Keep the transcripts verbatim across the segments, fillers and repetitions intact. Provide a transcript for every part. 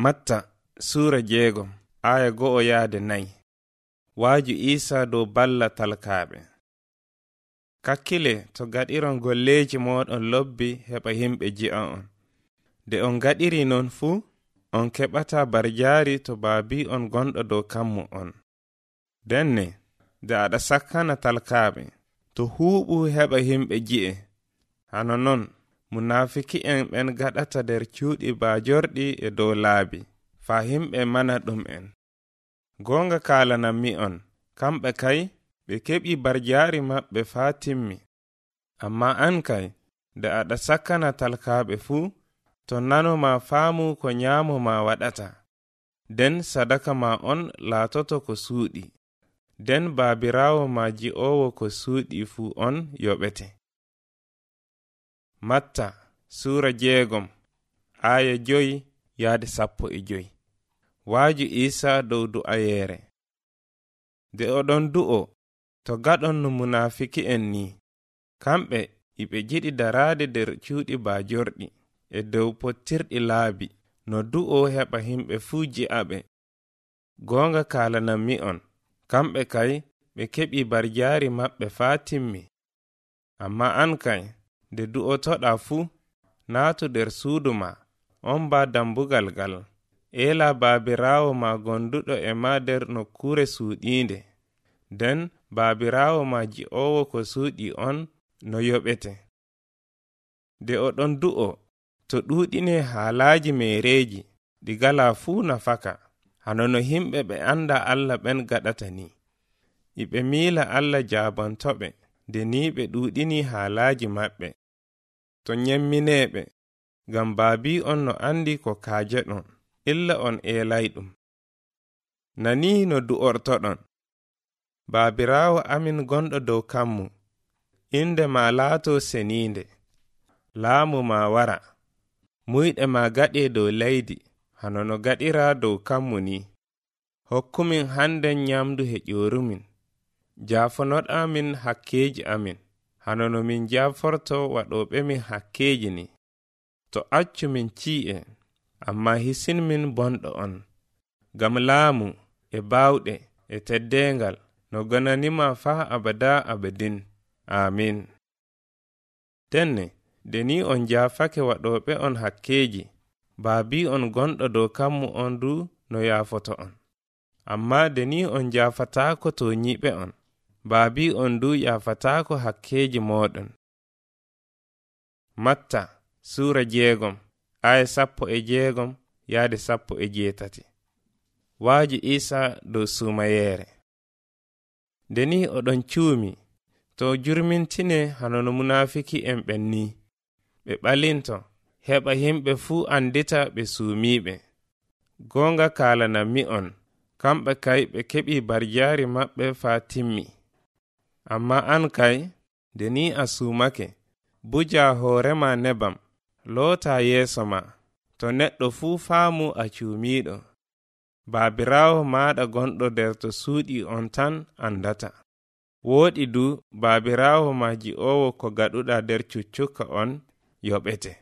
Matta Sura jeegom aya go'o yaade nayi. Waaju Isa dow balla talkaaɓe. Kakkile to gaɗiron golleeji mooɗon lobbi heɓa himɓe ji'a on. De on gaɗiri non fuu, on keɓata barjaari to baabi on gonɗo dow kammu on. Denne, de aɗa sakkana talkaaɓe, to huuɓu heɓa himɓe ji'e. Hano non, munafiki'en ɓen gaɗata nder cuuɗi baajorɗi e dow laabi, faa himɓe mana ɗum en. Gonga kaalanammi on, kamɓe kay, ɓe keɓi barjaari maɓɓe faa timmi. Amma an kay, de aɗa sakkana talkaaɓe fuu, to nanoma faamu ko nyaamo ma waɗata. Den sadaka ma on laatoto ko suuɗi. Den baabiraawo ma ji'owo ko suuɗi fuu on yoɓete. Matta Sura jeegom aya joyi yaade sappo e joyi. Waaju Isa dow du'ayeere. De oɗon du'o, to gaɗon no munafiki'en ni, kamɓe iɓe jiɗi daraade nder cuuɗi baajorɗi e dow pottirɗi laabi, no du'o heɓa himɓe fuu ji'aɓe. Goonga kaalanammi on, kamɓe kay ɓe keɓi barjaari maɓɓe faa timmi. Amma an kay, de du'otoɗa fuu, naatu nder suudu ma, on ba dambugal gal, ela baabiraawo ma gonduɗo e ma nder nokkure suuɗiinde. Den baabiraawo ma ji'owo ko suuɗi on no yoɓete. De oɗon du'o, to ɗuuɗine haalaaji meereji, ɗi gala fuu nafaka, hano no himɓe ɓe anda Allah ɓen gaɗata ni. Iɓe miila Allah jaabantoɓe, de ni ɓe ɗuuɗini haalaaji maɓɓe. To nyemmineɓe, ngam baabi on no andi ko kaaje ɗon, illa on eelay ɗum. Nani no du'ortoɗon. Baabiraawo amin gonɗo dow kammu, inde ma laato seniinde. Laamu ma wara, muyɗe ma gaɗe dow leydi, hano no gaɗira dow kammu ni. Hokkumin handen nyamdu he ƴoorumin. Jaafonoɗamin hakkeeji amin, hano no min jaaforto waɗoɓe min hakkeeji ni. To accu min ci'e, amma hisinmin bonɗo on. Gam laamu e baawɗe e teddengal no gonanima faa abada abadin. Amin. Tenne, deni on jaafake waɗoɓe on hakkeeji, baabi on gonɗo dow kammu on du no yaafoto on. Amma deni on jaafatako to nyiɓe on, baabi on du yaafatako hakkeeji moɗon. Matta Sura jeegom aya sappo e jeegom yaade sappo e jeetati. Waaju Isa dow suumayeere. Deni oɗon cuumi, to jurmintine hano no munafiki en ɓen ni. Ɓe ɓalinto, heɓa himɓe fuu andita ɓe suumiɓe. Gonga kaalanammi on, kamɓe kay ɓe keɓi barjaari maɓɓe faa timmi. Amma an kay, deni a suumake, buja hoorema nebam, loota yeeso ma, to neɗɗo fuu faamu a cuumiiɗo. Baabiraawo maaɗa gonɗo nder to suuɗi on tan andata. Wooɗi du baabiraawo ma ji'owo ko gaɗuɗa nder cuccukka on yoɓete.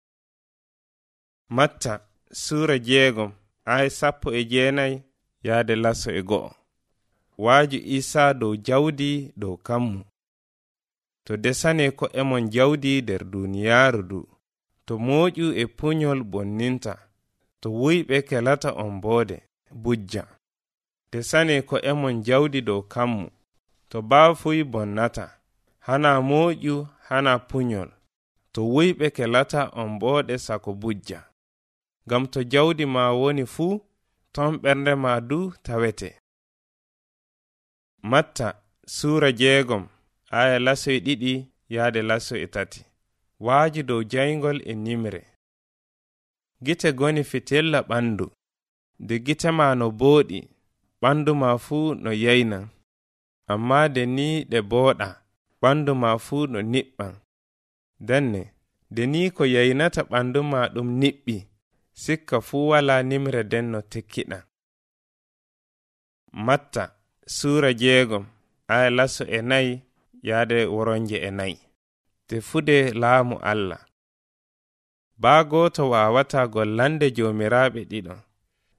Matta Sura jeegom aya sappo e jeenayi yaade laso e go'o. Waaju Isa dow jawdi dow kammu. To desane ko emon jawdi nder duniyaaru du, to mooƴu e puñol bonninta, to wuyɓe kelata on boode bujja. Desane ko emon jawdi dow kammu, to baafuy bonnata, hana mooƴu hana puñol, to wuyɓe kelata on boode sako bujja. Gam to jawdi ma woni fuu, ton ɓernde ma du tawete. Matta Sura jeegom aya laso e ɗiɗi yaade laso e tati. Waaju dow jayngol e nimre. Gite goni fitilla ɓandu, de gite ma no booɗi, ɓandu ma fuu no yeynan. Amma de ni ɗe booɗa, ɓandu ma fuu no niɓɓan. Denne, de ni ko yeynata ɓandu ma ɗum niɓɓi, sikka fuu wala nimre den no tekkiɗa. Matta Sura jeegom aya laso e nayi yaade woronje e nayi. Tefude laamu Allah. Baa gooto wawata gollande joomiraaɓe ɗiɗo,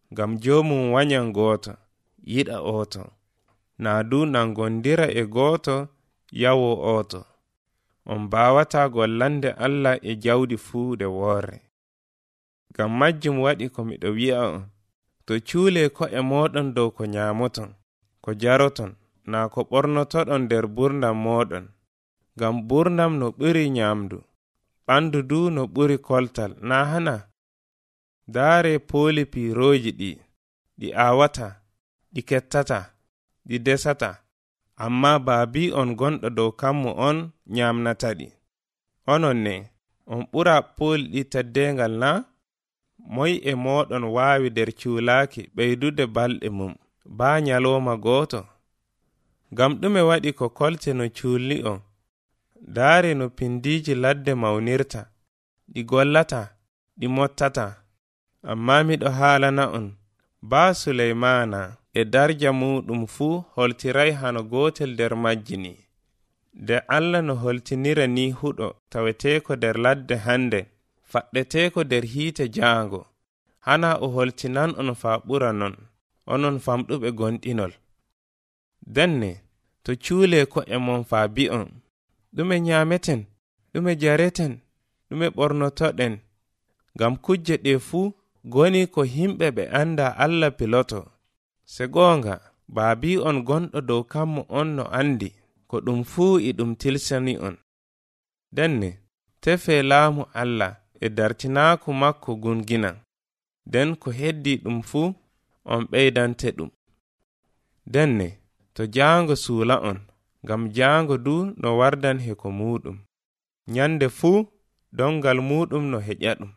ngam joomum wanyan gooto yiɗa ooto naa du nangondira e gooto yawo ooto. On baawata gollande Allah e jawdi fuu de woore. Ngam majjum waɗi ko miɗo wi'a on, to cuule ko e mooɗon dow ko nyaamoton, ko jaroton, naa ko ɓornotoɗon nder burdam mooɗon. Ngam burdam no ɓuri nyaamdu, ɓandu du no ɓuri koltal, na hana? Daare pooli piirooji ɗi, ɗi aawata, ɗi kettata, ɗi desata, amma baabi on gonɗo dow kammu on nyaamnata ɗi. Onon ne, on ɓura pooli ɗi teddengal na? Moy e mooɗon waawi nder cuulaaki ɓeydude balɗe mum, baa nyalooma gooto? Ngam ɗume waɗi ko kolte no cuulli on? Daare no pindiiji ladde mawnirta, ɗi gollata, ɗi mottata. Amma miɗo haalana on, baa Suleymana e darja muɗum fuu holtiray hano gootel nder majji ni. De Allah no holtinira ni huɗo taweteeko nder ladde hande, faɗɗeteeko nder hiite jaango, hana o holtinan on faa ɓura non, onon famɗuɓe gonɗinol. Denne, to cuule ko e mon faa bi'on, ɗume nyaameten, ɗume jareten, ɗume ɓornotoɗen, ngam kujje ɗe fuu goni ko himɓe ɓe anda Allah piloto. Se goonga, baabi on gonɗo dow kammu on no andi, ko ɗum fuu e ɗum tilsani on. Denne, tefe laamu Allah e dartinaaku makko gunginan, den ko heddi ɗum fuu on ɓeydante ɗum. Denne, to jaango suula on, ngam jaango du no wardan he ko muɗum, nyande fuu dongal muɗum no heƴa ɗum.